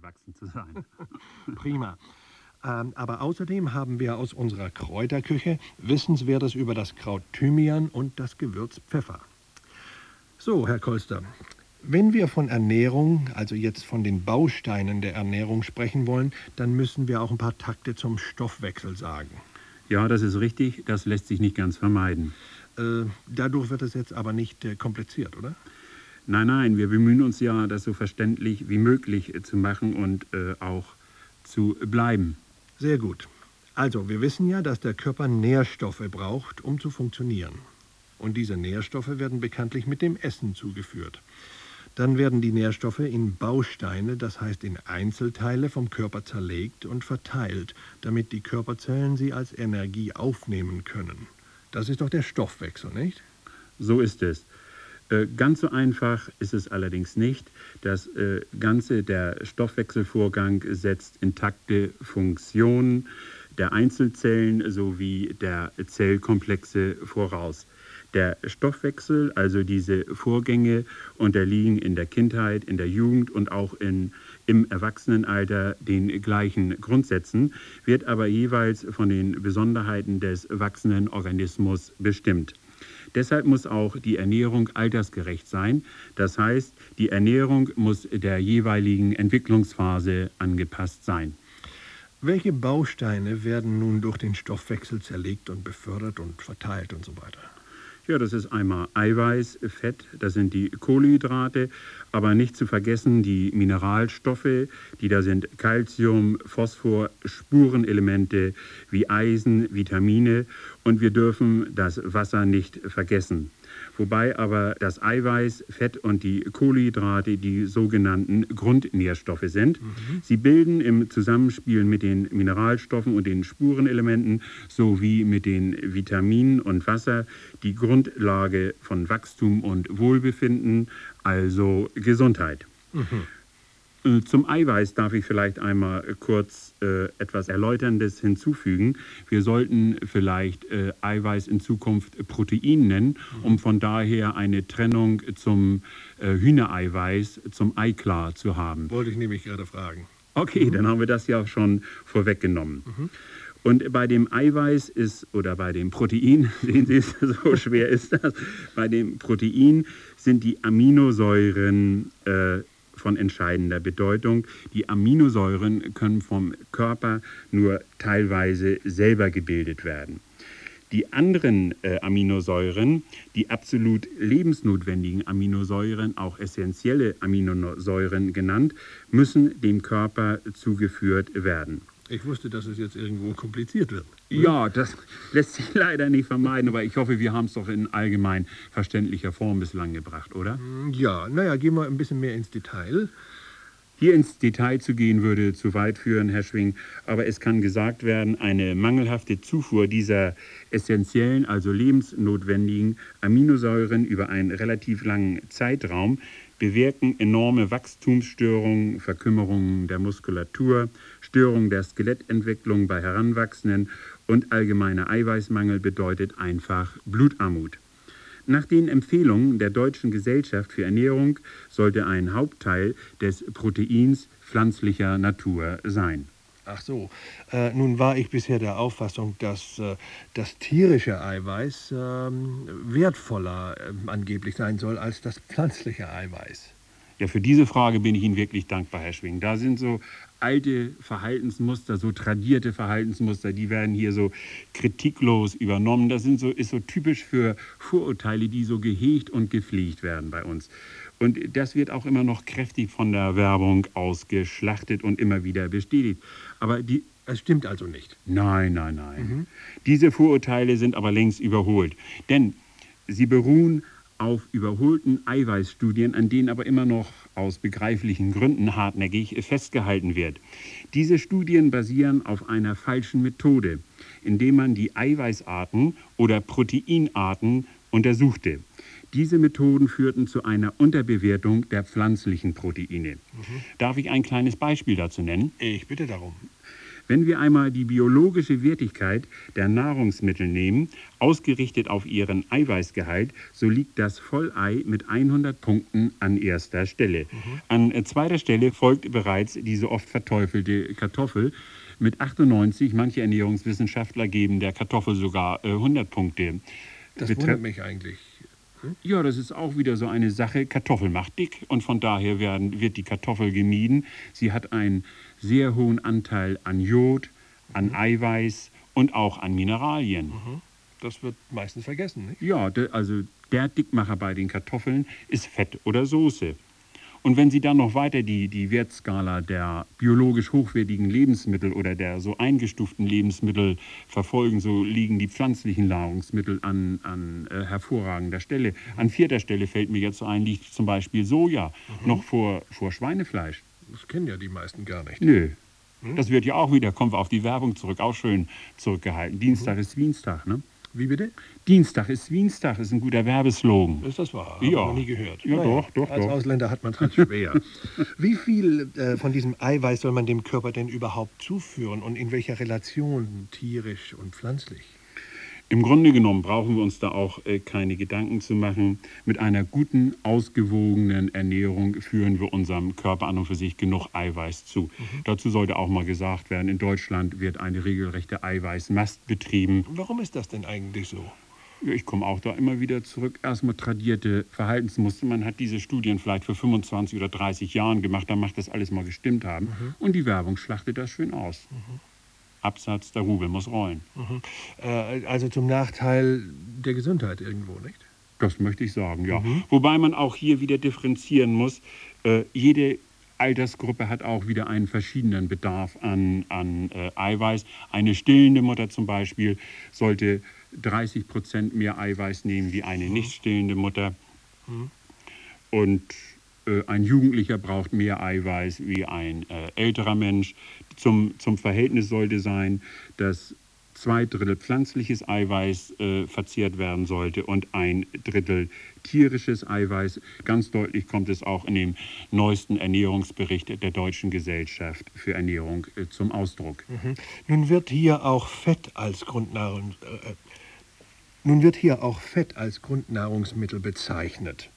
gewachsen zu sein. Prima. Aber außerdem haben wir aus unserer Kräuterküche Wissenswertes über das Kraut Thymian und das Gewürz Pfeffer. So, Herr Kolster, wenn wir von Ernährung, also jetzt von den Bausteinen der Ernährung sprechen wollen, dann müssen wir auch ein paar Takte zum Stoffwechsel sagen. Ja, das ist richtig. Das lässt sich nicht ganz vermeiden. Dadurch wird es jetzt aber nicht kompliziert, oder? Nein, nein, wir bemühen uns ja, das so verständlich wie möglich zu machen und auch zu bleiben. Sehr gut. Also, wir wissen ja, dass der Körper Nährstoffe braucht, um zu funktionieren. Und diese Nährstoffe werden bekanntlich mit dem Essen zugeführt. Dann werden die Nährstoffe in Bausteine, das heißt in Einzelteile vom Körper zerlegt und verteilt, damit die Körperzellen sie als Energie aufnehmen können. Das ist doch der Stoffwechsel, nicht? So ist es. Ganz so einfach ist es allerdings nicht. Das Ganze, der Stoffwechselvorgang, setzt intakte Funktionen der Einzelzellen sowie der Zellkomplexe voraus. Der Stoffwechsel, also diese Vorgänge, unterliegen in der Kindheit, in der Jugend und auch im Erwachsenenalter den gleichen Grundsätzen, wird aber jeweils von den Besonderheiten des wachsenden Organismus bestimmt. Deshalb muss auch die Ernährung altersgerecht sein. Das heißt, die Ernährung muss der jeweiligen Entwicklungsphase angepasst sein. Welche Bausteine werden nun durch den Stoffwechsel zerlegt und befördert und verteilt und so weiter? Ja, das ist einmal Eiweiß, Fett, das sind die Kohlenhydrate, aber nicht zu vergessen die Mineralstoffe, die da sind Calcium, Phosphor, Spurenelemente wie Eisen, Vitamine und wir dürfen das Wasser nicht vergessen. Wobei aber das Eiweiß, Fett und die Kohlenhydrate die sogenannten Grundnährstoffe sind. Sie bilden im Zusammenspiel mit den Mineralstoffen und den Spurenelementen sowie mit den Vitaminen und Wasser die Grundlage von Wachstum und Wohlbefinden, also Gesundheit. Zum Eiweiß darf ich vielleicht einmal kurz etwas Erläuterndes hinzufügen. Wir sollten vielleicht Eiweiß in Zukunft Protein nennen, um von daher eine Trennung zum Hühnereiweiß, zum Eiklar zu haben. Wollte ich nämlich gerade fragen. Okay, dann haben wir das ja schon vorweggenommen. Und bei dem Eiweiß oder bei dem Protein, sehen Sie, so schwer ist das, bei dem Protein sind die Aminosäuren von entscheidender Bedeutung. Die Aminosäuren können vom Körper nur teilweise selber gebildet werden. Die anderen Aminosäuren, die absolut lebensnotwendigen Aminosäuren, auch essentielle Aminosäuren genannt, müssen dem Körper zugeführt werden. Ich wusste, dass es jetzt irgendwo kompliziert wird. Ja, das lässt sich leider nicht vermeiden, aber ich hoffe, wir haben es doch in allgemein verständlicher Form bislang gebracht, oder? Ja, naja, gehen wir ein bisschen mehr ins Detail. Hier ins Detail zu gehen, würde zu weit führen, Herr Schwing, aber es kann gesagt werden, eine mangelhafte Zufuhr dieser essentiellen, also lebensnotwendigen Aminosäuren über einen relativ langen Zeitraum bewirken enorme Wachstumsstörungen, Verkümmerungen der Muskulatur, Störungen der Skelettentwicklung bei Heranwachsenden und allgemeiner Eiweißmangel bedeutet einfach Blutarmut. Nach den Empfehlungen der Deutschen Gesellschaft für Ernährung sollte ein Hauptteil des Proteins pflanzlicher Natur sein. Ach so, nun war ich bisher der Auffassung, dass das tierische Eiweiß wertvoller angeblich sein soll als das pflanzliche Eiweiß. Ja, für diese Frage bin ich Ihnen wirklich dankbar, Herr Schwing. Da sind so alte Verhaltensmuster, so tradierte Verhaltensmuster, die werden hier so kritiklos übernommen. Das ist so typisch für Vorurteile, die so gehegt und gepflegt werden bei uns. Und das wird auch immer noch kräftig von der Werbung ausgeschlachtet und immer wieder bestätigt. Aber es stimmt also nicht. Nein, nein, nein. Diese Vorurteile sind aber längst überholt. Denn sie beruhen auf überholten Eiweißstudien, an denen aber immer noch aus begreiflichen Gründen hartnäckig festgehalten wird. Diese Studien basieren auf einer falschen Methode, indem man die Eiweißarten oder Proteinarten untersuchte. Diese Methoden führten zu einer Unterbewertung der pflanzlichen Proteine. Darf ich ein kleines Beispiel dazu nennen? Ich bitte darum. Wenn wir einmal die biologische Wertigkeit der Nahrungsmittel nehmen, ausgerichtet auf ihren Eiweißgehalt, so liegt das Vollei mit 100 Punkten an erster Stelle. An zweiter Stelle folgt bereits die so oft verteufelte Kartoffel mit 98. Manche Ernährungswissenschaftler geben der Kartoffel sogar 100 Punkte. Das wundert mich eigentlich. Ja, das ist auch wieder so eine Sache. Kartoffel macht dick und von daher wird die Kartoffel gemieden. Sie hat einen sehr hohen Anteil an Jod, an Eiweiß und auch an Mineralien. Das wird meistens vergessen, nicht? Ja, also der Dickmacher bei den Kartoffeln ist Fett oder Soße. Und wenn Sie dann noch weiter die Wertskala der biologisch hochwertigen Lebensmittel oder der so eingestuften Lebensmittel verfolgen, so liegen die pflanzlichen Nahrungsmittel an hervorragender Stelle. An vierter Stelle fällt mir jetzt ein, liegt zum Beispiel Soja, noch vor Schweinefleisch. Das kennen ja die meisten gar nicht. Nö. Das wird ja auch wieder, kommen wir auf die Werbung zurück, auch schön zurückgehalten. Dienstag ist Dienstag, ne? Wie bitte? Dienstag ist Dienstag, ist ein guter Werbeslogan. Ist das wahr? Ja. Habe ich noch nie gehört. Ja, doch. Als Ausländer hat man es halt schwer. Wie viel von diesem Eiweiß soll man dem Körper denn überhaupt zuführen und in welcher Relation, tierisch und pflanzlich? Im Grunde genommen brauchen wir uns da auch keine Gedanken zu machen. Mit einer guten, ausgewogenen Ernährung führen wir unserem Körper an und für sich genug Eiweiß zu. Dazu sollte auch mal gesagt werden, in Deutschland wird eine regelrechte Eiweißmast betrieben. Warum ist das denn eigentlich so? Ich komme auch da immer wieder zurück. Erstmal tradierte Verhaltensmuster. Man hat diese Studien vielleicht vor 25 oder 30 Jahren gemacht. Da macht das alles mal gestimmt haben. Und die Werbung schlachtet das schön aus. Absatz, der Rubel muss rollen. Also zum Nachteil der Gesundheit irgendwo, nicht? Das möchte ich sagen, ja. Wobei man auch hier wieder differenzieren muss. Jede Altersgruppe hat auch wieder einen verschiedenen Bedarf an Eiweiß. Eine stillende Mutter zum Beispiel sollte 30% mehr Eiweiß nehmen wie eine nicht stillende Mutter. Und ein Jugendlicher braucht mehr Eiweiß wie ein älterer Mensch. Zum Verhältnis sollte sein, dass 2/3 pflanzliches Eiweiß verzehrt werden sollte und 1/3 tierisches Eiweiß. Ganz deutlich kommt es auch in dem neuesten Ernährungsbericht der Deutschen Gesellschaft für Ernährung zum Ausdruck. Nun wird hier auch Fett als Grundnahrungsmittel bezeichnet.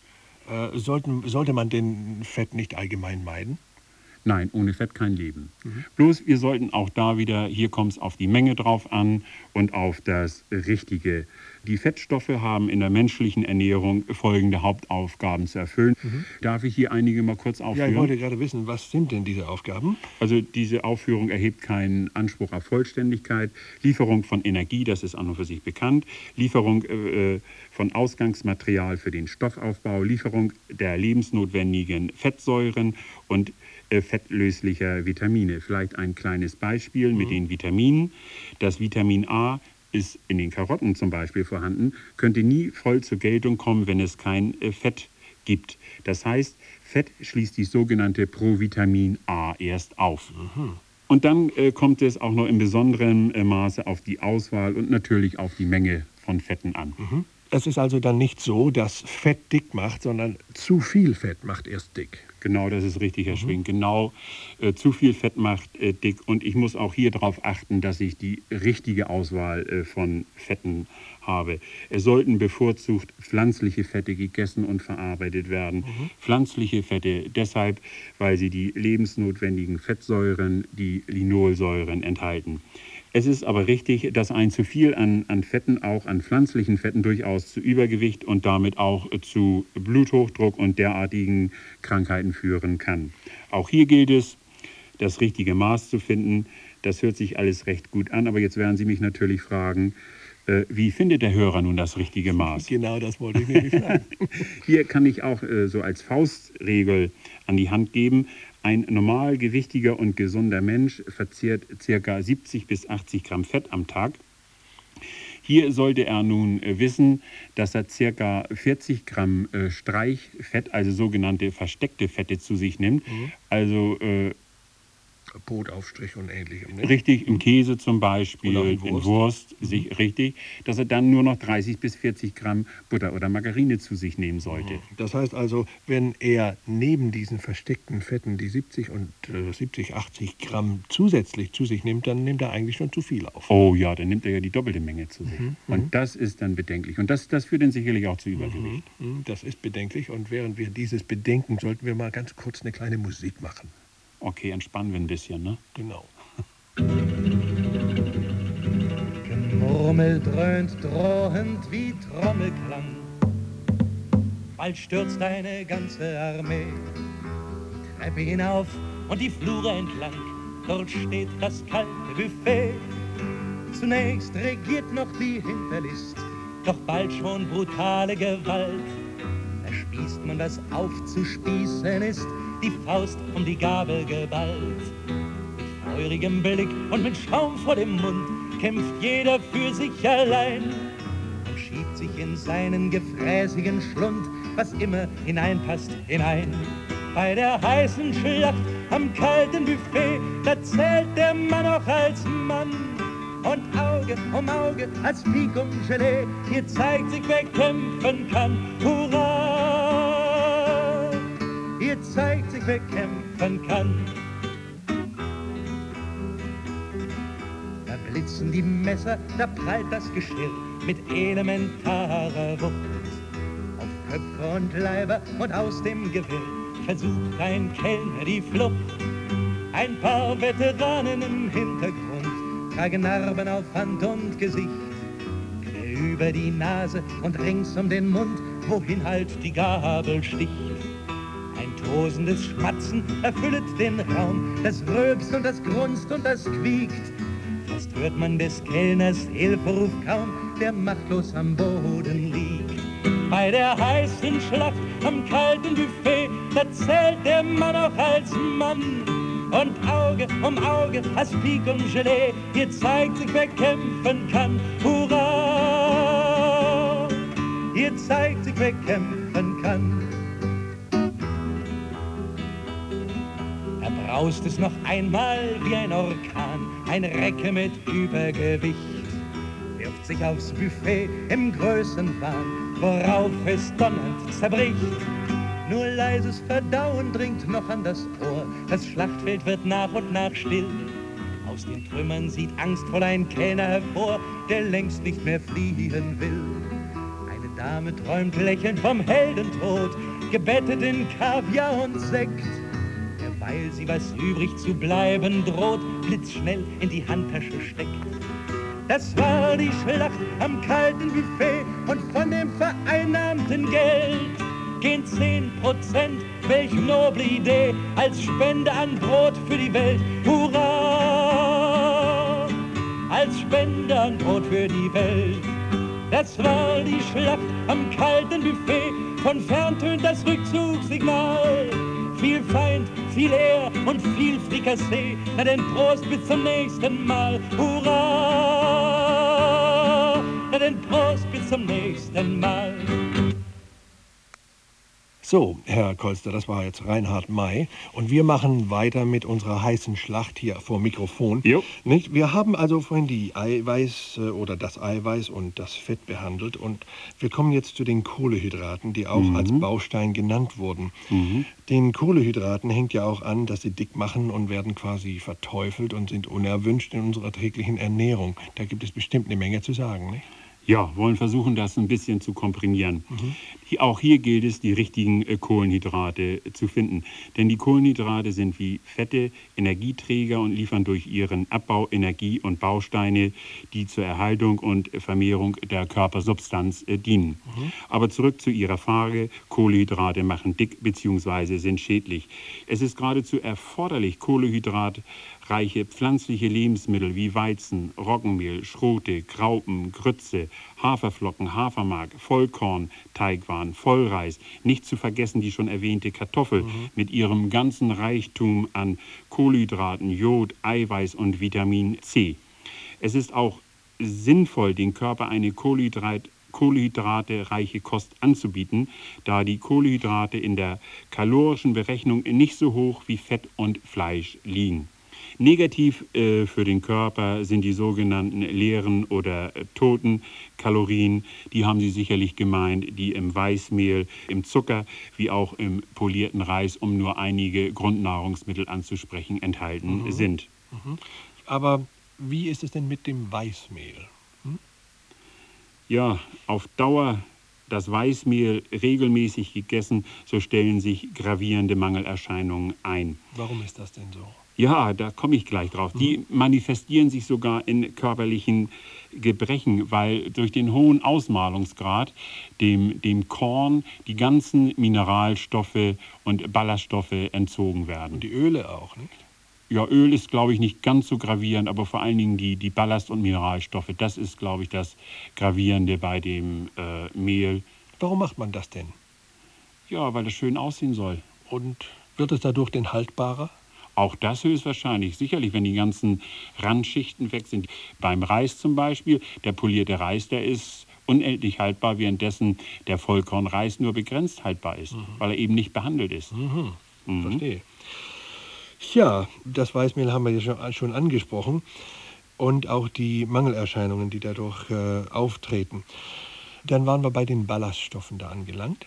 Sollte man den Fett nicht allgemein meiden? Nein, ohne Fett kein Leben. Bloß wir sollten auch da wieder, hier kommt es auf die Menge drauf an und auf das Richtige. Die Fettstoffe haben in der menschlichen Ernährung folgende Hauptaufgaben zu erfüllen. Darf ich hier einige mal kurz aufführen? Ja, ich wollte gerade wissen, was sind denn diese Aufgaben? Also diese Aufführung erhebt keinen Anspruch auf Vollständigkeit. Lieferung von Energie, das ist an und für sich bekannt. Lieferung von Ausgangsmaterial für den Stoffaufbau. Lieferung der lebensnotwendigen Fettsäuren und fettlöslicher Vitamine. Vielleicht ein kleines Beispiel mit den Vitaminen. Das Vitamin A ist in den Karotten zum Beispiel vorhanden, könnte nie voll zur Geltung kommen, wenn es kein Fett gibt. Das heißt, Fett schließt die sogenannte Provitamin A erst auf. Und dann kommt es auch noch in besonderem Maße auf die Auswahl und natürlich auf die Menge von Fetten an. Es ist also dann nicht so, dass Fett dick macht, sondern zu viel Fett macht erst dick. Genau, das ist richtig, Herr Schwing. Genau, zu viel Fett macht dick. Und ich muss auch hier darauf achten, dass ich die richtige Auswahl von Fetten habe. Es sollten bevorzugt pflanzliche Fette gegessen und verarbeitet werden. Pflanzliche Fette deshalb, weil sie die lebensnotwendigen Fettsäuren, die Linolsäuren enthalten. Es ist aber richtig, dass ein zu viel an Fetten, auch an pflanzlichen Fetten, durchaus zu Übergewicht und damit auch zu Bluthochdruck und derartigen Krankheiten führen kann. Auch hier gilt es, das richtige Maß zu finden. Das hört sich alles recht gut an, aber jetzt werden Sie mich natürlich fragen, wie findet der Hörer nun das richtige Maß? Genau, das wollte ich nämlich fragen. Hier kann ich auch so als Faustregel an die Hand geben. Ein normalgewichtiger und gesunder Mensch verzehrt ca. 70 bis 80 Gramm Fett am Tag. Hier sollte er nun wissen, dass er ca. 40 Gramm Streichfett, also sogenannte versteckte Fette, zu sich nimmt. Also Brotaufstrich und Ähnlichem. Nicht? Richtig, im Käse zum Beispiel, Oder in Wurst, richtig, dass er dann nur noch 30 bis 40 Gramm Butter oder Margarine zu sich nehmen sollte. Das heißt also, wenn er neben diesen versteckten Fetten die 70 und 70, 80 Gramm zusätzlich zu sich nimmt, dann nimmt er eigentlich schon zu viel auf. Oh ja, dann nimmt er ja die doppelte Menge zu sich. Und das ist dann bedenklich. Und das führt dann sicherlich auch zu Übergewicht. Das ist bedenklich. Und während wir dieses bedenken, sollten wir mal ganz kurz eine kleine Musik machen. Okay, entspannen wir ein bisschen, ne? Genau. Gemurmel dröhnt drohend wie Trommelklang. Bald stürzt eine ganze Armee die Treppe hinauf und die Flure entlang. Dort steht das kalte Buffet. Zunächst regiert noch die Hinterlist, doch bald schon brutale Gewalt. Da spießt man, was aufzuspießen ist, die Faust um die Gabel geballt. Mit feurigem Blick und mit Schaum vor dem Mund kämpft jeder für sich allein und schiebt sich in seinen gefräßigen Schlund, was immer hineinpasst, hinein. Bei der heißen Schlacht am kalten Buffet, da zählt der Mann auch als Mann. Und Auge um Auge als Pik um Gelee, hier zeigt sich, wer kämpfen kann. Hurra! Hier zeigt sich, wer kämpfen kann. Da blitzen die Messer, da prallt das Geschirr mit elementarer Wucht auf Köpfe und Leiber, und aus dem Gewirr versucht ein Kellner die Flucht. Ein paar Veteranen im Hintergrund tragen Narben auf Hand und Gesicht, quer über die Nase und rings um den Mund, wohin halt die Gabel sticht. Ein tosendes Schmatzen erfüllet den Raum, das rülpst und das grunzt und das quiekt. Fast hört man des Kellners Hilferuf kaum, der machtlos am Boden liegt. Bei der heißen Schlacht am kalten Buffet, da zählt der Mann auch als Mann. Und Auge um Auge, als Pik um Gelee, hier zeigt sich, wer kämpfen kann. Hurra! Hier zeigt sich, wer kämpfen kann. Da braust es noch einmal wie ein Orkan, ein Recke mit Übergewicht wirft sich aufs Buffet im Größenwahn, worauf es donnernd zerbricht. Nur leises Verdauen dringt noch an das Ohr, das Schlachtfeld wird nach und nach still. Aus den Trümmern sieht angstvoll ein Kellner hervor, der längst nicht mehr fliehen will. Eine Dame träumt lächelnd vom Heldentod, gebettet in Kaviar und Sekt. Derweil sie, was übrig zu bleiben droht, blitzschnell in die Handtasche steckt. Das war die Schlacht am kalten Buffet, und von dem vereinnahmten Geld gehen 10%, welch noble Idee, als Spende an Brot für die Welt. Hurra! Als Spende an Brot für die Welt. Das war die Schlacht am kalten Buffet, von fern tönt das Rückzugssignal. Viel Feind, viel Ehr und viel Frikassee, na denn Prost bis zum nächsten Mal. Hurra! Na denn Prost bis zum nächsten Mal. So, Herr Kolster, das war jetzt Reinhard May. Und wir machen weiter mit unserer heißen Schlacht hier vor Mikrofon. Jo. Nicht? Wir haben also vorhin die Eiweiß oder das Eiweiß und das Fett behandelt. Und wir kommen jetzt zu den Kohlenhydraten, die auch als Baustein genannt wurden. Den Kohlenhydraten hängt ja auch an, dass sie dick machen und werden quasi verteufelt und sind unerwünscht in unserer täglichen Ernährung. Da gibt es bestimmt eine Menge zu sagen, nicht? Ja, wollen versuchen, das ein bisschen zu komprimieren. Auch hier gilt es, die richtigen Kohlenhydrate zu finden. Denn die Kohlenhydrate sind wie Fette Energieträger und liefern durch ihren Abbau Energie und Bausteine, die zur Erhaltung und Vermehrung der Körpersubstanz dienen. Aber zurück zu Ihrer Frage, Kohlenhydrate machen dick bzw. sind schädlich. Es ist geradezu erforderlich, kohlenhydratreiche pflanzliche Lebensmittel wie Weizen, Roggenmehl, Schrote, Graupen, Grütze, Haferflocken, Hafermark, Vollkorn, Teigwaren, Vollreis, nicht zu vergessen die schon erwähnte Kartoffel mit ihrem ganzen Reichtum an Kohlenhydraten, Jod, Eiweiß und Vitamin C. Es ist auch sinnvoll, den Körper eine kohlenhydratereiche Kost anzubieten, da die Kohlenhydrate in der kalorischen Berechnung nicht so hoch wie Fett und Fleisch liegen. Negativ für den Körper sind die sogenannten leeren oder toten Kalorien. Die haben Sie sicherlich gemeint, die im Weißmehl, im Zucker wie auch im polierten Reis, um nur einige Grundnahrungsmittel anzusprechen, enthalten sind. Aber wie ist es denn mit dem Weißmehl? Ja, auf Dauer das Weißmehl regelmäßig gegessen, so stellen sich gravierende Mangelerscheinungen ein. Warum ist das denn so? Ja, da komme ich gleich drauf. Die manifestieren sich sogar in körperlichen Gebrechen, weil durch den hohen Ausmalungsgrad dem Korn die ganzen Mineralstoffe und Ballaststoffe entzogen werden. Und die Öle auch, nicht? Ja, Öl ist, glaube ich, nicht ganz so gravierend, aber vor allen Dingen die Ballast- und Mineralstoffe, das ist, glaube ich, das Gravierende bei dem Mehl. Warum macht man das denn? Ja, weil das schön aussehen soll. Und wird es dadurch denn haltbarer? Auch das höchstwahrscheinlich. Sicherlich, wenn die ganzen Randschichten weg sind. Beim Reis zum Beispiel, der polierte Reis, der ist unendlich haltbar, währenddessen der Vollkornreis nur begrenzt haltbar ist, weil er eben nicht behandelt ist. Verstehe. Ja, das Weißmehl haben wir ja schon angesprochen und auch die Mangelerscheinungen, die dadurch auftreten. Dann waren wir bei den Ballaststoffen da angelangt.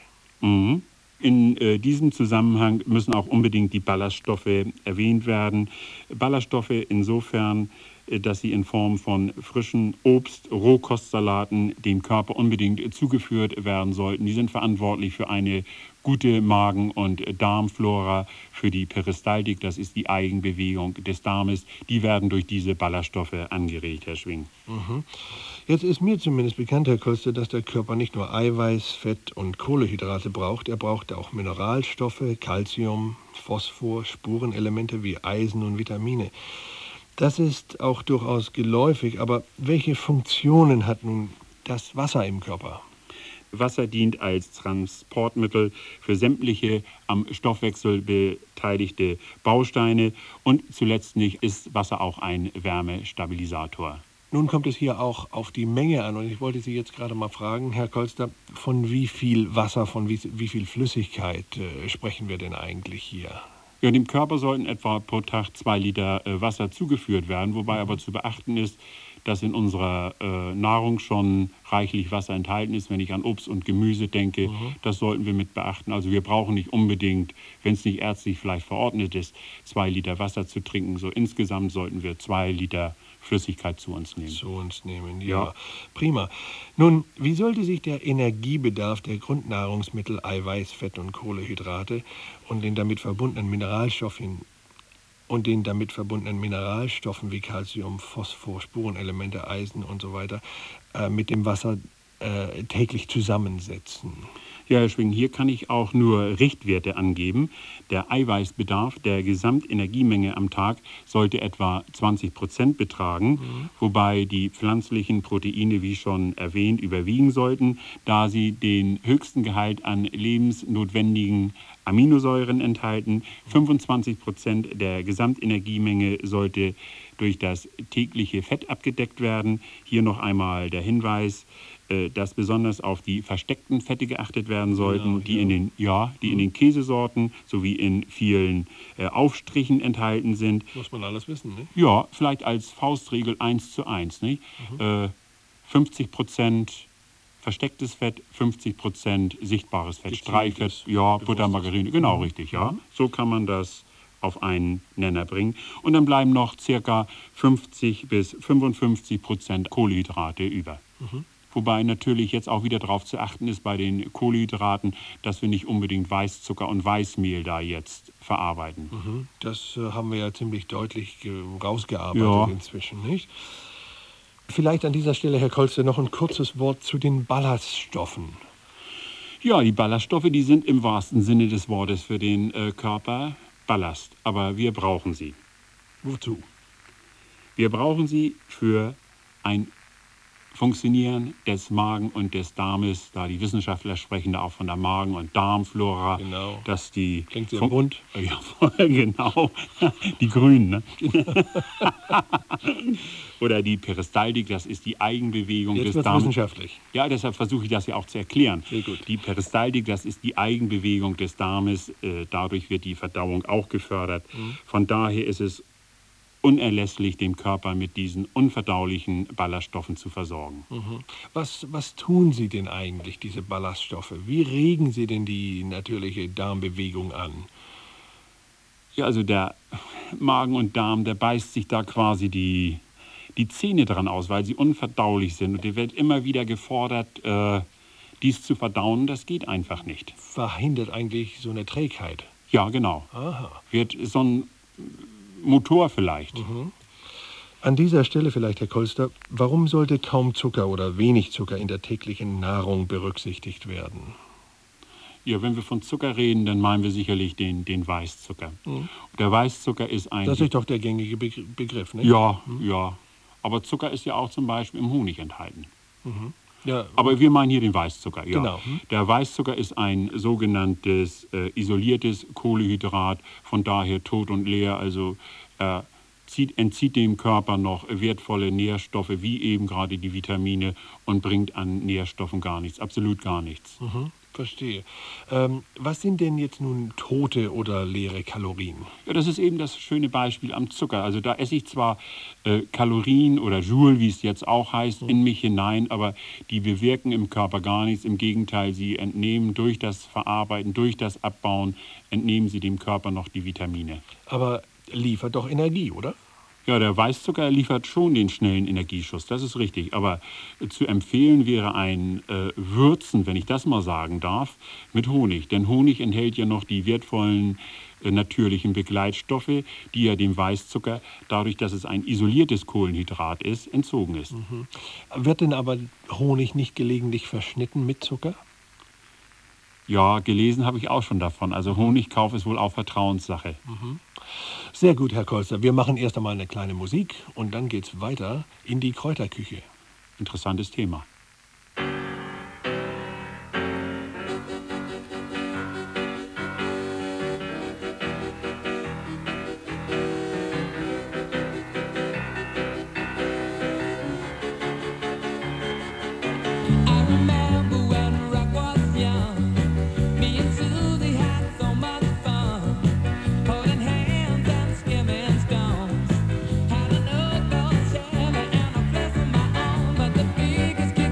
In diesem Zusammenhang müssen auch unbedingt die Ballaststoffe erwähnt werden. Ballaststoffe insofern, dass sie in Form von frischen Obst-, Rohkostsalaten dem Körper unbedingt zugeführt werden sollten. Die sind verantwortlich für eine gute Magen- und Darmflora, für die Peristaltik, das ist die Eigenbewegung des Darmes. Die werden durch diese Ballaststoffe angeregt, Herr Schwing. Jetzt ist mir zumindest bekannt, Herr Koste, dass der Körper nicht nur Eiweiß, Fett und Kohlenhydrate braucht, er braucht auch Mineralstoffe, Calcium, Phosphor, Spurenelemente wie Eisen und Vitamine. Das ist auch durchaus geläufig, aber welche Funktionen hat nun das Wasser im Körper? Wasser dient als Transportmittel für sämtliche am Stoffwechsel beteiligte Bausteine und zuletzt ist Wasser auch ein Wärmestabilisator. Nun kommt es hier auch auf die Menge an und ich wollte Sie jetzt gerade mal fragen, Herr Kolster, von wie viel Wasser, von wie viel Flüssigkeit sprechen wir denn eigentlich hier? Ja, dem Körper sollten etwa pro Tag 2 Liter Wasser zugeführt werden, wobei aber zu beachten ist, dass in unserer Nahrung schon reichlich Wasser enthalten ist. Wenn ich an Obst und Gemüse denke, das sollten wir mit beachten. Also wir brauchen nicht unbedingt, wenn es nicht ärztlich vielleicht verordnet ist, 2 Liter Wasser zu trinken. So insgesamt sollten wir 2 Liter Flüssigkeit zu uns nehmen. Ja. Prima. Nun, wie sollte sich der Energiebedarf der Grundnahrungsmittel Eiweiß, Fett und Kohlenhydrate und den damit verbundenen Mineralstoffen wie Calcium, Phosphor, Spurenelemente, Eisen und so weiter mit dem Wasser täglich zusammensetzen? Ja, Herr Schwing, hier kann ich auch nur Richtwerte angeben. Der Eiweißbedarf der Gesamtenergiemenge am Tag sollte etwa 20% betragen, wobei die pflanzlichen Proteine, wie schon erwähnt, überwiegen sollten, da sie den höchsten Gehalt an lebensnotwendigen Aminosäuren enthalten. 25% der Gesamtenergiemenge sollte durch das tägliche Fett abgedeckt werden. Hier noch einmal der Hinweis, dass besonders auf die versteckten Fette geachtet werden sollten, die in den Käsesorten sowie in vielen Aufstrichen enthalten sind. Muss man alles wissen, ne? Ja, vielleicht als Faustregel 1:1, nicht? 50% verstecktes Fett, 50% sichtbares Fett, Streichfett, Butter, Margarine, genau richtig, ja. So kann man das auf einen Nenner bringen. Und dann bleiben noch ca. 50 bis 55% Kohlenhydrate über. Wobei natürlich jetzt auch wieder darauf zu achten ist bei den Kohlenhydraten, dass wir nicht unbedingt Weißzucker und Weißmehl da jetzt verarbeiten. Das haben wir ja ziemlich deutlich rausgearbeitet inzwischen, nicht? Vielleicht an dieser Stelle, Herr Kolster, noch ein kurzes Wort zu den Ballaststoffen. Ja, die Ballaststoffe, die sind im wahrsten Sinne des Wortes für den Körper Ballast, aber wir brauchen sie. Wozu? Wir brauchen sie für ein Funktionieren des Magen und des Darmes, da die Wissenschaftler sprechen da auch von der Magen- und Darmflora, dass die... Klingt sehr bunt. Ja, genau, die Grünen, ne? Oder die Peristaltik, das ist die Eigenbewegung des Darmes. Wissenschaftlich. Ja, deshalb versuche ich das ja auch zu erklären. Sehr gut. Die Peristaltik, das ist die Eigenbewegung des Darmes, dadurch wird die Verdauung auch gefördert. Von daher ist es unerlässlich, dem Körper mit diesen unverdaulichen Ballaststoffen zu versorgen. Was tun sie denn eigentlich, diese Ballaststoffe? Wie regen sie denn die natürliche Darmbewegung an? Ja, also der Magen und Darm, der beißt sich da quasi die Zähne dran aus, weil sie unverdaulich sind. Und der wird immer wieder gefordert, dies zu verdauen. Das geht einfach nicht. Verhindert eigentlich so eine Trägheit? Ja, genau. Aha. Wird so ein Motor vielleicht. An dieser Stelle vielleicht, Herr Kolster, warum sollte kaum Zucker oder wenig Zucker in der täglichen Nahrung berücksichtigt werden? Ja, wenn wir von Zucker reden, dann meinen wir sicherlich den Weißzucker. Der Weißzucker ist ein... Das ist doch der gängige Begriff, ne? Ja, ja. Aber Zucker ist ja auch zum Beispiel im Honig enthalten. Ja, Aber wir meinen hier den Weißzucker, ja. Genau. Der Weißzucker ist ein sogenanntes isoliertes Kohlehydrat, von daher tot und leer, also entzieht dem Körper noch wertvolle Nährstoffe, wie eben gerade die Vitamine, und bringt an Nährstoffen gar nichts, absolut gar nichts. Verstehe. Was sind denn jetzt nun tote oder leere Kalorien? Ja, das ist eben das schöne Beispiel am Zucker. Also da esse ich zwar Kalorien oder Joule, wie es jetzt auch heißt, in mich hinein, aber die bewirken im Körper gar nichts. Im Gegenteil, sie entnehmen durch das Verarbeiten, durch das Abbauen, entnehmen sie dem Körper noch die Vitamine. Aber liefert doch Energie, oder? Ja, der Weißzucker liefert schon den schnellen Energieschuss, das ist richtig. Aber zu empfehlen wäre ein Würzen, wenn ich das mal sagen darf, mit Honig. Denn Honig enthält ja noch die wertvollen natürlichen Begleitstoffe, die ja dem Weißzucker, dadurch, dass es ein isoliertes Kohlenhydrat ist, entzogen ist. Wird denn aber Honig nicht gelegentlich verschnitten mit Zucker? Ja, gelesen habe ich auch schon davon. Also Honigkauf ist wohl auch Vertrauenssache. Sehr gut, Herr Kolster. Wir machen erst einmal eine kleine Musik und dann geht's weiter in die Kräuterküche. Interessantes Thema. Had an old gold Chevy and a place of my own, but the biggest kid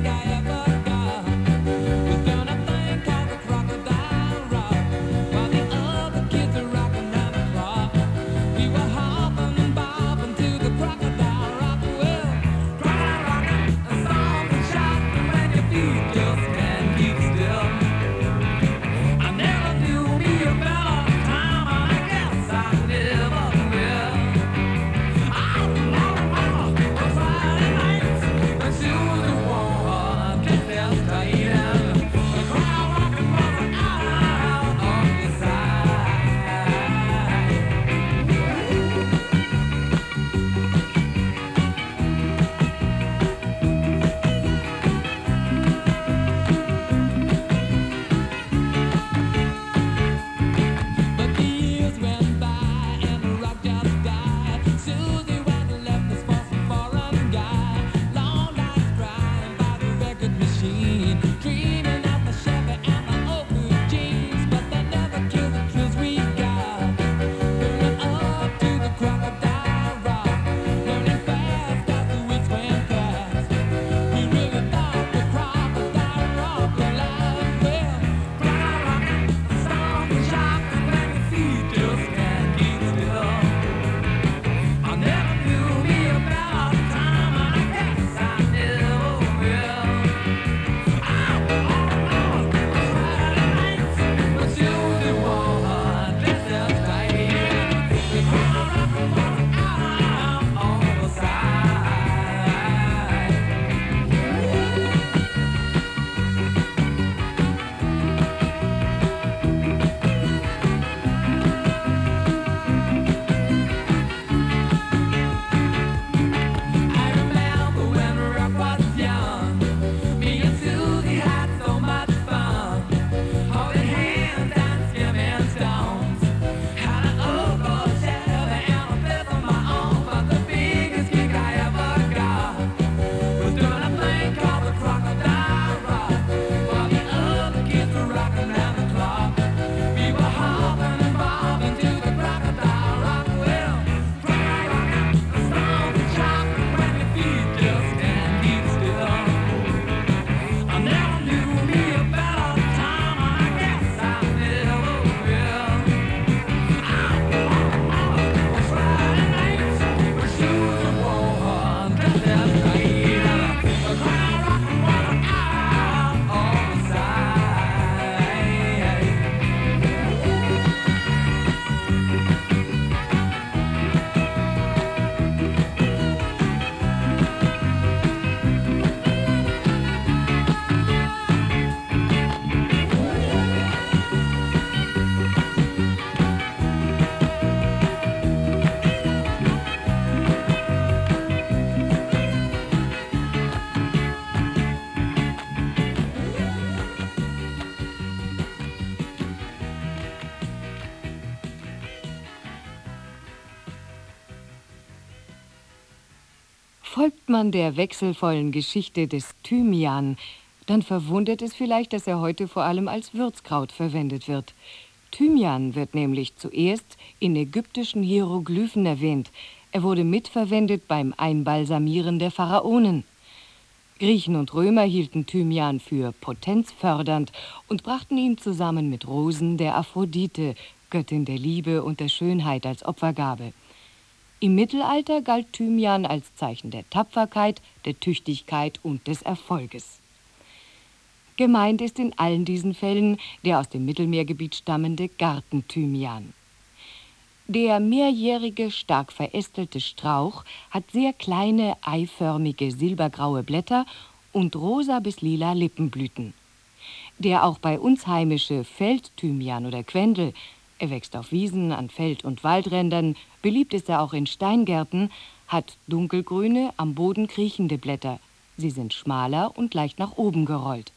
Folgt man der wechselvollen Geschichte des Thymian, dann verwundert es vielleicht, dass er heute vor allem als Würzkraut verwendet wird. Thymian wird nämlich zuerst in ägyptischen Hieroglyphen erwähnt. Er wurde mitverwendet beim Einbalsamieren der Pharaonen. Griechen und Römer hielten Thymian für potenzfördernd und brachten ihn zusammen mit Rosen der Aphrodite, Göttin der Liebe und der Schönheit, als Opfergabe. Im Mittelalter galt Thymian als Zeichen der Tapferkeit, der Tüchtigkeit und des Erfolges. Gemeint ist in allen diesen Fällen der aus dem Mittelmeergebiet stammende Gartenthymian. Der mehrjährige, stark verästelte Strauch hat sehr kleine, eiförmige, silbergraue Blätter und rosa bis lila Lippenblüten. Der auch bei uns heimische Feldthymian oder Quendel, er wächst auf Wiesen, an Feld- und Waldrändern, beliebt ist er auch in Steingärten, hat dunkelgrüne, am Boden kriechende Blätter. Sie sind schmaler und leicht nach oben gerollt.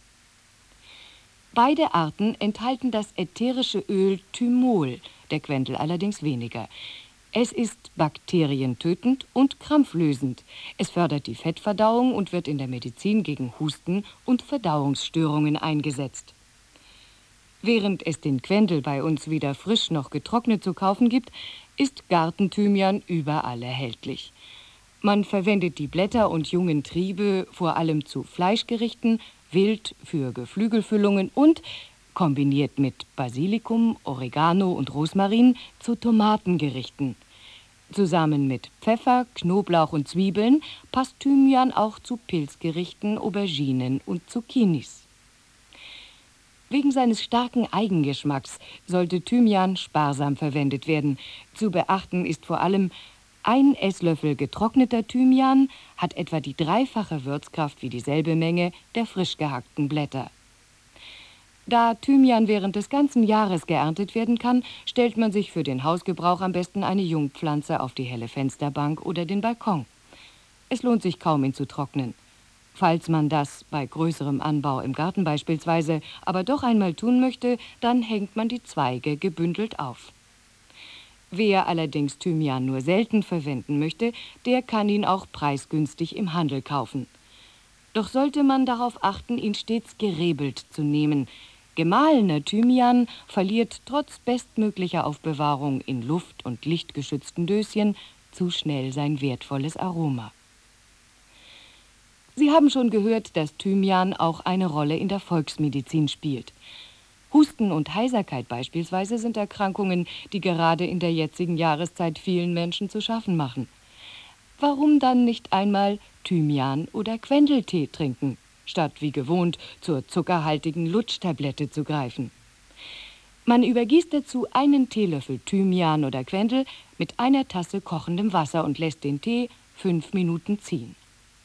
Beide Arten enthalten das ätherische Öl Thymol, der Quendel allerdings weniger. Es ist bakterientötend und krampflösend. Es fördert die Fettverdauung und wird in der Medizin gegen Husten und Verdauungsstörungen eingesetzt. Während es den Quendel bei uns weder frisch noch getrocknet zu kaufen gibt, ist Gartenthymian überall erhältlich. Man verwendet die Blätter und jungen Triebe vor allem zu Fleischgerichten, Wild für Geflügelfüllungen und, kombiniert mit Basilikum, Oregano und Rosmarin, zu Tomatengerichten. Zusammen mit Pfeffer, Knoblauch und Zwiebeln passt Thymian auch zu Pilzgerichten, Auberginen und Zucchinis. Wegen seines starken Eigengeschmacks sollte Thymian sparsam verwendet werden. Zu beachten ist vor allem, 1 Esslöffel getrockneter Thymian hat etwa die 3-fache Würzkraft wie dieselbe Menge der frisch gehackten Blätter. Da Thymian während des ganzen Jahres geerntet werden kann, stellt man sich für den Hausgebrauch am besten eine Jungpflanze auf die helle Fensterbank oder den Balkon. Es lohnt sich kaum, ihn zu trocknen. Falls man das bei größerem Anbau im Garten beispielsweise aber doch einmal tun möchte, dann hängt man die Zweige gebündelt auf. Wer allerdings Thymian nur selten verwenden möchte, der kann ihn auch preisgünstig im Handel kaufen. Doch sollte man darauf achten, ihn stets gerebelt zu nehmen. Gemahlener Thymian verliert trotz bestmöglicher Aufbewahrung in luft- und lichtgeschützten Döschen zu schnell sein wertvolles Aroma. Sie haben schon gehört, dass Thymian auch eine Rolle in der Volksmedizin spielt. Husten und Heiserkeit beispielsweise sind Erkrankungen, die gerade in der jetzigen Jahreszeit vielen Menschen zu schaffen machen. Warum dann nicht einmal Thymian- oder Quendeltee trinken, statt wie gewohnt zur zuckerhaltigen Lutschtablette zu greifen? Man übergießt dazu 1 Teelöffel Thymian oder Quendel mit 1 Tasse kochendem Wasser und lässt den Tee 5 Minuten ziehen.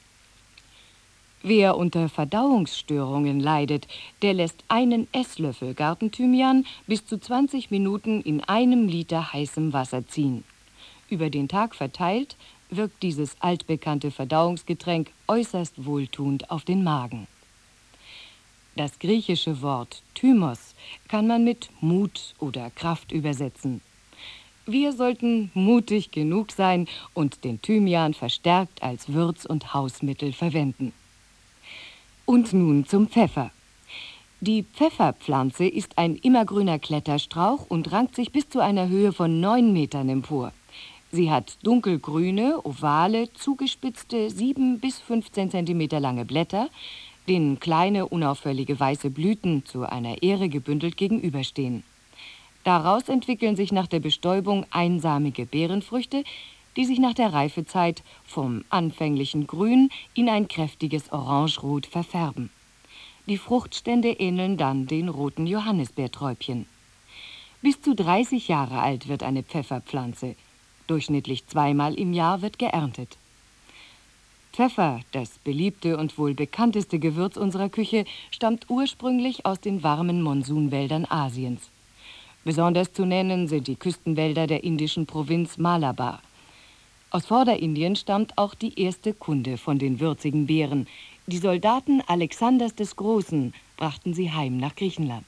Wer unter Verdauungsstörungen leidet, der lässt 1 Esslöffel Gartenthymian bis zu 20 Minuten in 1 Liter heißem Wasser ziehen. Über den Tag verteilt wirkt dieses altbekannte Verdauungsgetränk äußerst wohltuend auf den Magen. Das griechische Wort Thymos kann man mit Mut oder Kraft übersetzen. Wir sollten mutig genug sein und den Thymian verstärkt als Würz- und Hausmittel verwenden. Und nun zum Pfeffer. Die Pfefferpflanze ist ein immergrüner Kletterstrauch und rankt sich bis zu einer Höhe von 9 Metern empor. Sie hat dunkelgrüne, ovale, zugespitzte, 7 bis 15 Zentimeter lange Blätter, denen kleine, unauffällige weiße Blüten zu einer Ähre gebündelt gegenüberstehen. Daraus entwickeln sich nach der Bestäubung einsamige Beerenfrüchte, die sich nach der Reifezeit vom anfänglichen Grün in ein kräftiges Orangerot verfärben. Die Fruchtstände ähneln dann den roten Johannisbeerträubchen. Bis zu 30 Jahre alt wird eine Pfefferpflanze. Durchschnittlich 2-mal im Jahr wird geerntet. Pfeffer, das beliebte und wohl bekannteste Gewürz unserer Küche, stammt ursprünglich aus den warmen Monsunwäldern Asiens. Besonders zu nennen sind die Küstenwälder der indischen Provinz Malabar. Aus Vorderindien stammt auch die erste Kunde von den würzigen Beeren. Die Soldaten Alexanders des Großen brachten sie heim nach Griechenland.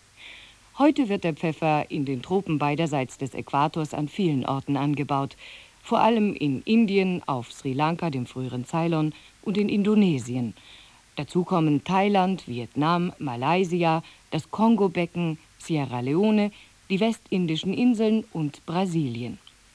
Heute wird der Pfeffer in den Tropen beiderseits des Äquators an vielen Orten angebaut. vor allem in Indien, auf Sri Lanka, dem früheren Ceylon, und in Indonesien. Dazu kommen Thailand, Vietnam, Malaysia, das Kongo-Becken, Sierra Leone, die westindischen Inseln und Brasilien.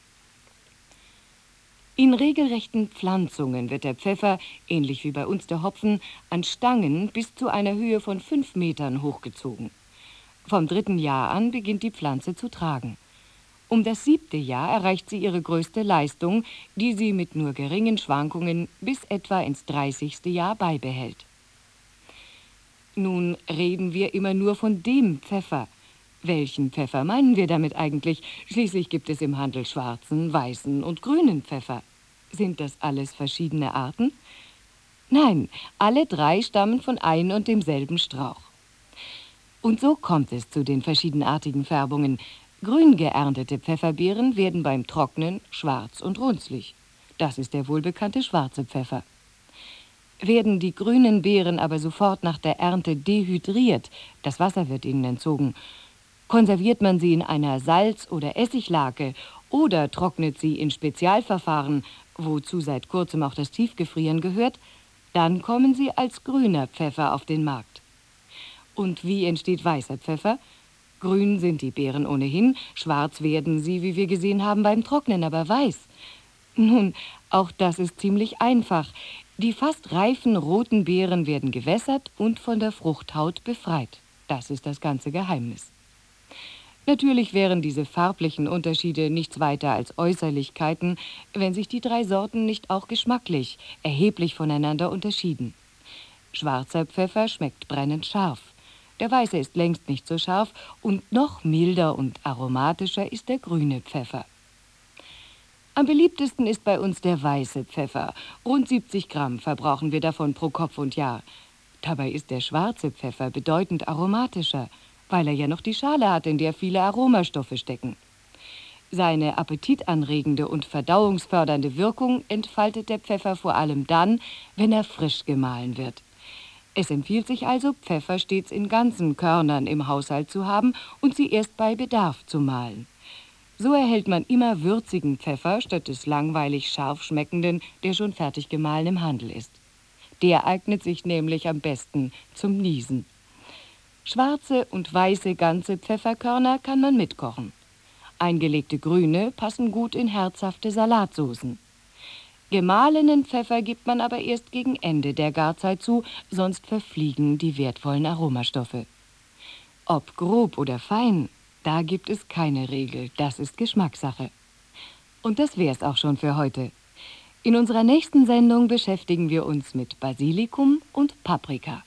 In regelrechten Pflanzungen wird der Pfeffer, ähnlich wie bei uns der Hopfen, an Stangen bis zu einer Höhe von 5 Metern hochgezogen. Vom 3. Jahr an beginnt die Pflanze zu tragen. Um das 7. Jahr erreicht sie ihre größte Leistung, die sie mit nur geringen Schwankungen bis etwa ins 30. Jahr beibehält. Nun reden wir immer nur von dem Pfeffer. Welchen Pfeffer meinen wir damit eigentlich? Schließlich gibt es im Handel schwarzen, weißen und grünen Pfeffer. Sind das alles verschiedene Arten? Nein, alle 3 stammen von ein und demselben Strauch. Und so kommt es zu den verschiedenartigen Färbungen. Grün geerntete Pfefferbeeren werden beim Trocknen schwarz und runzlig. Das ist der wohlbekannte schwarze Pfeffer. Werden die grünen Beeren aber sofort nach der Ernte dehydriert, das Wasser wird ihnen entzogen, konserviert man sie in einer Salz- oder Essiglake oder trocknet sie in Spezialverfahren, wozu seit kurzem auch das Tiefgefrieren gehört, dann kommen sie als grüner Pfeffer auf den Markt. Und wie entsteht weißer Pfeffer? Grün sind die Beeren ohnehin, schwarz werden sie, wie wir gesehen haben, beim Trocknen, aber weiß. Nun, auch das ist ziemlich einfach. Die fast reifen roten Beeren werden gewässert und von der Fruchthaut befreit. Das ist das ganze Geheimnis. Natürlich wären diese farblichen Unterschiede nichts weiter als Äußerlichkeiten, wenn sich die 3 Sorten nicht auch geschmacklich erheblich voneinander unterschieden. Schwarzer Pfeffer schmeckt brennend scharf. Der weiße ist längst nicht so scharf und noch milder und aromatischer ist der grüne Pfeffer. Am beliebtesten ist bei uns der weiße Pfeffer. Rund 70 Gramm verbrauchen wir davon pro Kopf und Jahr. Dabei ist der schwarze Pfeffer bedeutend aromatischer, weil er ja noch die Schale hat, in der viele Aromastoffe stecken. Seine appetitanregende und verdauungsfördernde Wirkung entfaltet der Pfeffer vor allem dann, wenn er frisch gemahlen wird. Es empfiehlt sich also, Pfeffer stets in ganzen Körnern im Haushalt zu haben und sie erst bei Bedarf zu mahlen. So erhält man immer würzigen Pfeffer statt des langweilig scharf schmeckenden, der schon fertig gemahlen im Handel ist. Der eignet sich nämlich am besten zum Niesen. Schwarze und weiße ganze Pfefferkörner kann man mitkochen. Eingelegte grüne passen gut in herzhafte Salatsoßen. Gemahlenen Pfeffer gibt man aber erst gegen Ende der Garzeit zu, sonst verfliegen die wertvollen Aromastoffe. Ob grob oder fein, da gibt es keine Regel, das ist Geschmackssache. Und das wär's auch schon für heute. In unserer nächsten Sendung beschäftigen wir uns mit Basilikum und Paprika.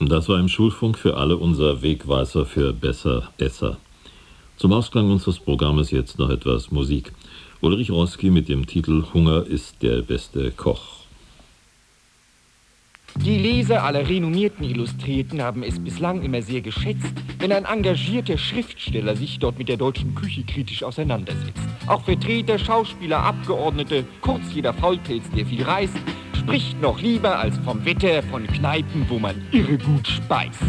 Das war im Schulfunk für alle unser Wegweiser für besser Esser. Zum Ausklang unseres Programmes jetzt noch etwas Musik. Ulrich Roski mit dem Titel Hunger ist der beste Koch. Die Leser aller renommierten Illustrierten haben es bislang immer sehr geschätzt, wenn ein engagierter Schriftsteller sich dort mit der deutschen Küche kritisch auseinandersetzt. Auch Vertreter, Schauspieler, Abgeordnete, kurz jeder Faulpelz, der viel reist, spricht noch lieber als vom Wetter von Kneipen, wo man irre gut speist.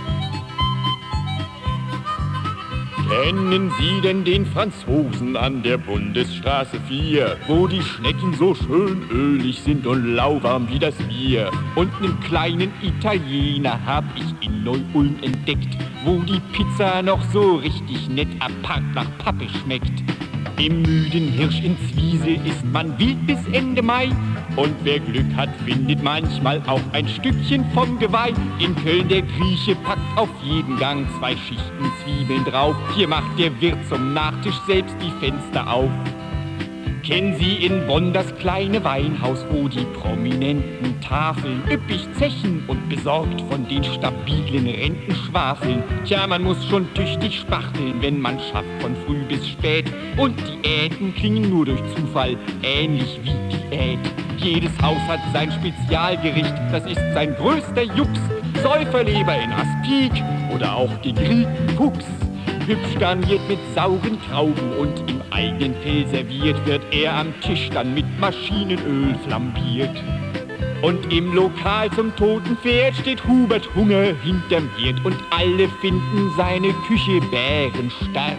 Kennen Sie denn den Franzosen an der Bundesstraße 4, wo die Schnecken so schön ölig sind und lauwarm wie das Bier? Und einen kleinen Italiener hab ich in Neu-Ulm entdeckt, wo die Pizza noch so richtig nett apart nach Pappe schmeckt. Im müden Hirsch in Zwiesel isst man wild bis Ende Mai. Und wer Glück hat, findet manchmal auch ein Stückchen vom Geweih. In Köln der Grieche packt auf jeden Gang 2 Schichten Zwiebeln drauf. Hier macht der Wirt zum Nachtisch selbst die Fenster auf. Kennen Sie in Bonn das kleine Weinhaus, wo die prominenten Tafeln üppig zechen und besorgt von den stabilen Renten schwafeln? Tja, man muss schon tüchtig spachteln, wenn man schafft von früh bis spät. Und Diäten klingen nur durch Zufall ähnlich wie Diät. Jedes Haus hat sein Spezialgericht, das ist sein größter Jux. Säuferleber in Aspik oder auch gegrillten Fuchs. Hübsch garniert mit sauren Trauben und im eigenen Fell serviert, wird er am Tisch dann mit Maschinenöl flambiert. Und im Lokal zum toten Pferd steht Hubert Hunger hinterm Herd und alle finden seine Küche bärenstark.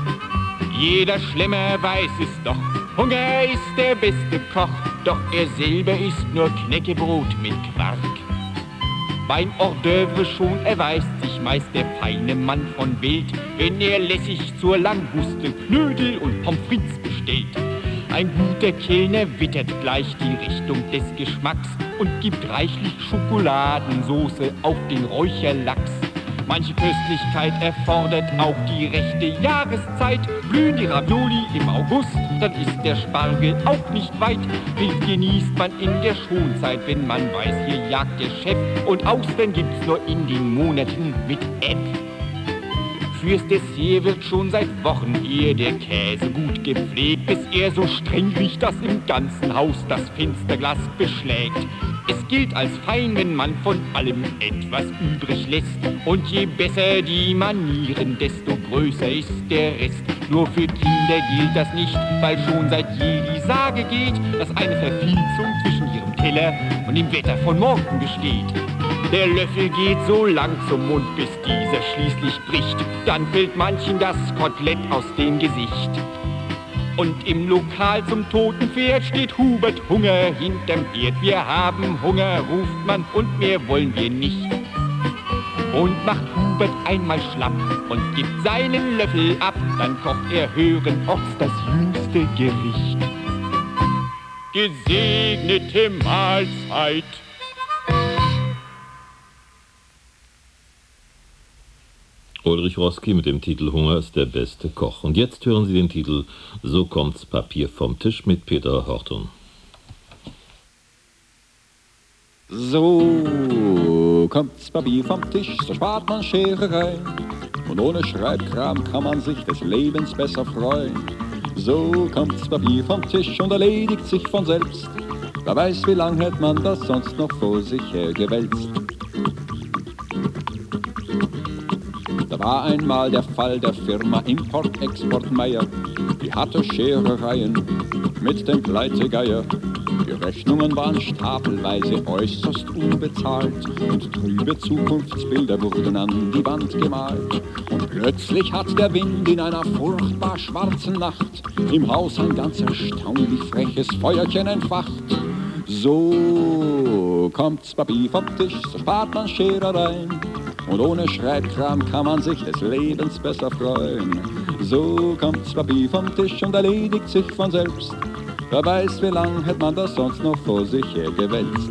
Jeder Schlemmer weiß es doch, Hunger ist der beste Koch, doch er selber isst nur Knäckebrot mit Quark. Beim Hors d'oeuvre schon erweist sich meist der feine Mann von Bild, wenn er lässig zur Languste Knödel und Pommes frites bestellt. Ein guter Kellner wittert gleich die Richtung des Geschmacks und gibt reichlich Schokoladensoße auf den Räucherlachs. Manche Köstlichkeit erfordert auch die rechte Jahreszeit. Blühen die Ravioli im August, dann ist der Spargel auch nicht weit. Wild genießt man in der Schonzeit, wenn man weiß, hier jagt der Chef. Und Austern gibt's nur in den Monaten mit App. Fürs Dessert wird schon seit Wochen eher der Käse gut gepflegt, bis er so streng riecht, dass im ganzen Haus das Fensterglas beschlägt. Es gilt als fein, wenn man von allem etwas übrig lässt. Und je besser die Manieren, desto größer ist der Rest. Nur für Kinder gilt das nicht, weil schon seit je die Sage geht, dass eine Verfilzung zwischen ihrem Teller und dem Wetter von morgen besteht. Der Löffel geht so lang zum Mund, bis dieser schließlich bricht. Dann fällt manchen das Kotelett aus dem Gesicht. Und im Lokal zum toten Pferd steht Hubert Hunger hinterm Herd. Wir haben Hunger, ruft man, und mehr wollen wir nicht. Und macht Hubert einmal schlapp und gibt seinen Löffel ab, dann kocht er höheren Orts das jüngste Gericht. Gesegnete Mahlzeit. Ulrich Roski mit dem Titel Hunger ist der beste Koch. Und jetzt hören Sie den Titel So kommt's Papier vom Tisch mit Peter Horton. So kommt's Papier vom Tisch, so spart man Schererei. Und ohne Schreibkram kann man sich des Lebens besser freuen. So kommt's Papier vom Tisch und erledigt sich von selbst. Wer weiß, wie lang hätt man das sonst noch vor sich hergewälzt. Da war einmal der Fall der Firma Import-Export Meier. Die hatte Scherereien mit dem Pleitegeier. Die Rechnungen waren stapelweise äußerst unbezahlt und trübe Zukunftsbilder wurden an die Wand gemalt. Und plötzlich hat der Wind in einer furchtbar schwarzen Nacht im Haus ein ganz erstaunlich freches Feuerchen entfacht. So kommt's Papier vom Tisch, so spart man Scherereien. Und ohne Schreibkram kann man sich des Lebens besser freuen. So kommt's Papier vom Tisch und erledigt sich von selbst. Wer weiß, wie lang hätte man das sonst noch vor sich hergewälzt.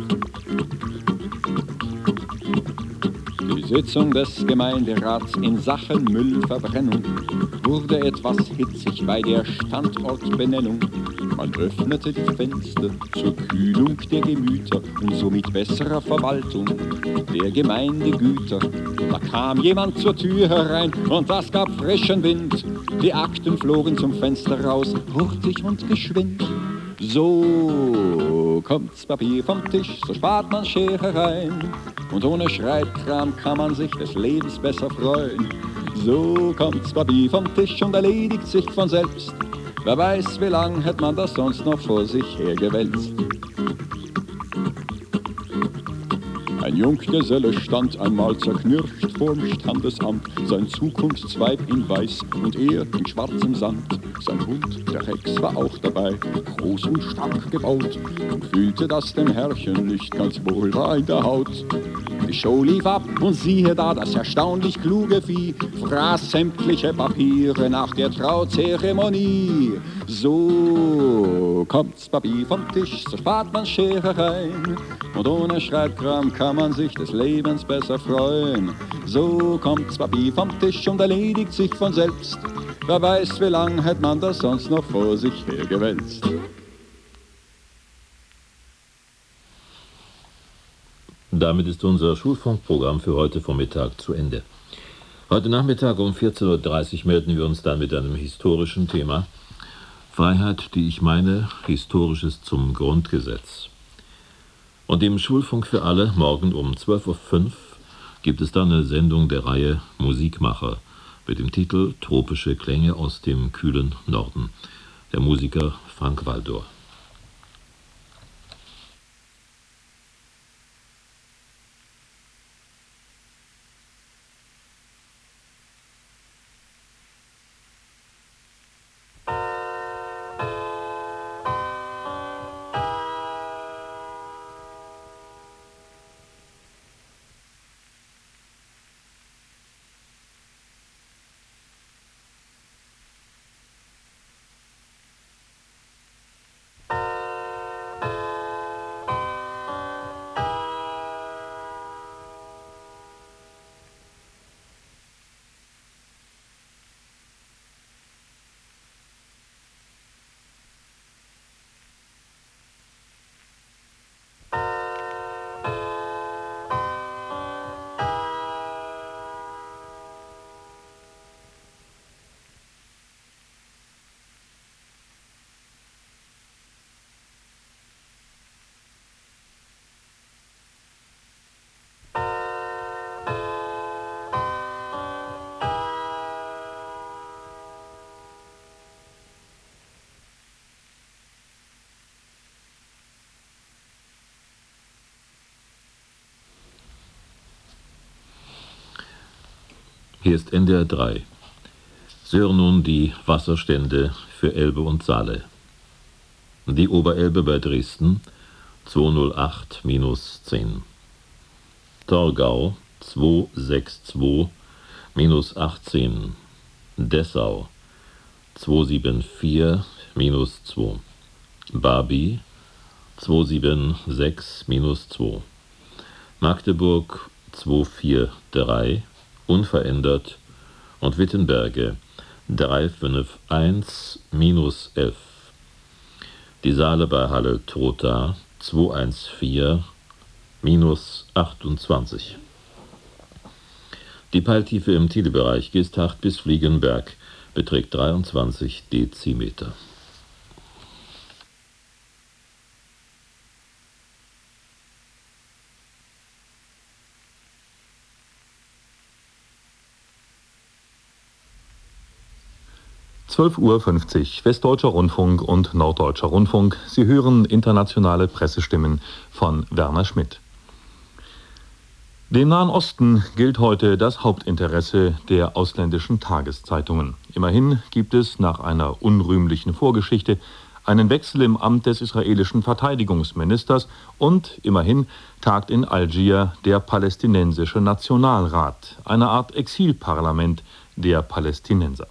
Die Sitzung des Gemeinderats in Sachen Müllverbrennung wurde etwas hitzig bei der Standortbenennung. Man öffnete die Fenster zur Kühlung der Gemüter und somit besserer Verwaltung der Gemeindegüter. Da kam jemand zur Tür herein und das gab frischen Wind. Die Akten flogen zum Fenster raus, hurtig und geschwind. So kommt's Papier vom Tisch, so spart man Scherereien. Und ohne Schreibkram kann man sich des Lebens besser freuen. So kommt's Papier vom Tisch und erledigt sich von selbst. Wer weiß, wie lang hätte man das sonst noch vor sich hergewälzt. Ein Junggeselle stand einmal zerknirscht vorm Standesamt, sein Zukunftsweib in Weiß und er in schwarzem Samt. Sein Hund, der Rex, war auch dabei, groß und stark gebaut und fühlte, dass dem Herrchen nicht ganz wohl war in der Haut. Die Show lief ab und siehe da, das erstaunlich kluge Vieh fraß sämtliche Papiere nach der Trauzeremonie. So kommt's Papier vom Tisch, so spart man Scherereien und ohne Schreibkram kann man sich des Lebens besser freuen. So kommt's Papier vom Tisch und erledigt sich von selbst. Wer weiß, wie lang hätte man das sonst noch vor sich hergewälzt. Damit ist unser Schulfunkprogramm für heute Vormittag zu Ende. Heute Nachmittag um 14:30 Uhr melden wir uns dann mit einem historischen Thema. Freiheit, die ich meine, Historisches zum Grundgesetz. Und im Schulfunk für alle morgen um 12:05 Uhr gibt es dann eine Sendung der Reihe Musikmacher mit dem Titel Tropische Klänge aus dem kühlen Norden. Der Musiker Frank Waldor. Hier ist NDR 3. Sie hören nun die Wasserstände für Elbe und Saale. Die Oberelbe bei Dresden 208-10. Torgau 262-18. Dessau 274-2. Barby 276-2. Magdeburg 243 unverändert und Wittenberge 351-11. Die Saale bei Halle Trotha 214-28. Die Peiltiefe im Thielebereich Geesthacht bis Fliegenberg beträgt 23 Dezimeter. Uhr Westdeutscher Rundfunk und Norddeutscher Rundfunk. Sie hören internationale Pressestimmen von Werner Schmidt. Dem Nahen Osten gilt heute das Hauptinteresse der ausländischen Tageszeitungen. Immerhin gibt es nach einer unrühmlichen Vorgeschichte einen Wechsel im Amt des israelischen Verteidigungsministers und immerhin tagt in Algier der palästinensische Nationalrat, eine Art Exilparlament der Palästinenser.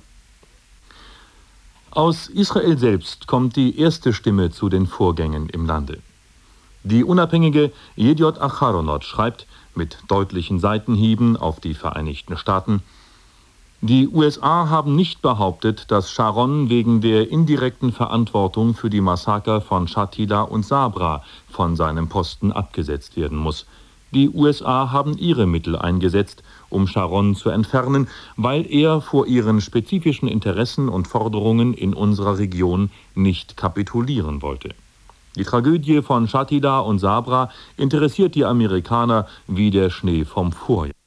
Aus Israel selbst kommt die erste Stimme zu den Vorgängen im Lande. Die unabhängige Yediot Acharonot schreibt mit deutlichen Seitenhieben auf die Vereinigten Staaten: Die USA haben nicht behauptet, dass Sharon wegen der indirekten Verantwortung für die Massaker von Shatila und Sabra von seinem Posten abgesetzt werden muss. Die USA haben ihre Mittel eingesetzt, um Sharon zu entfernen, weil er vor ihren spezifischen Interessen und Forderungen in unserer Region nicht kapitulieren wollte. Die Tragödie von Shatila und Sabra interessiert die Amerikaner wie der Schnee vom Vorjahr.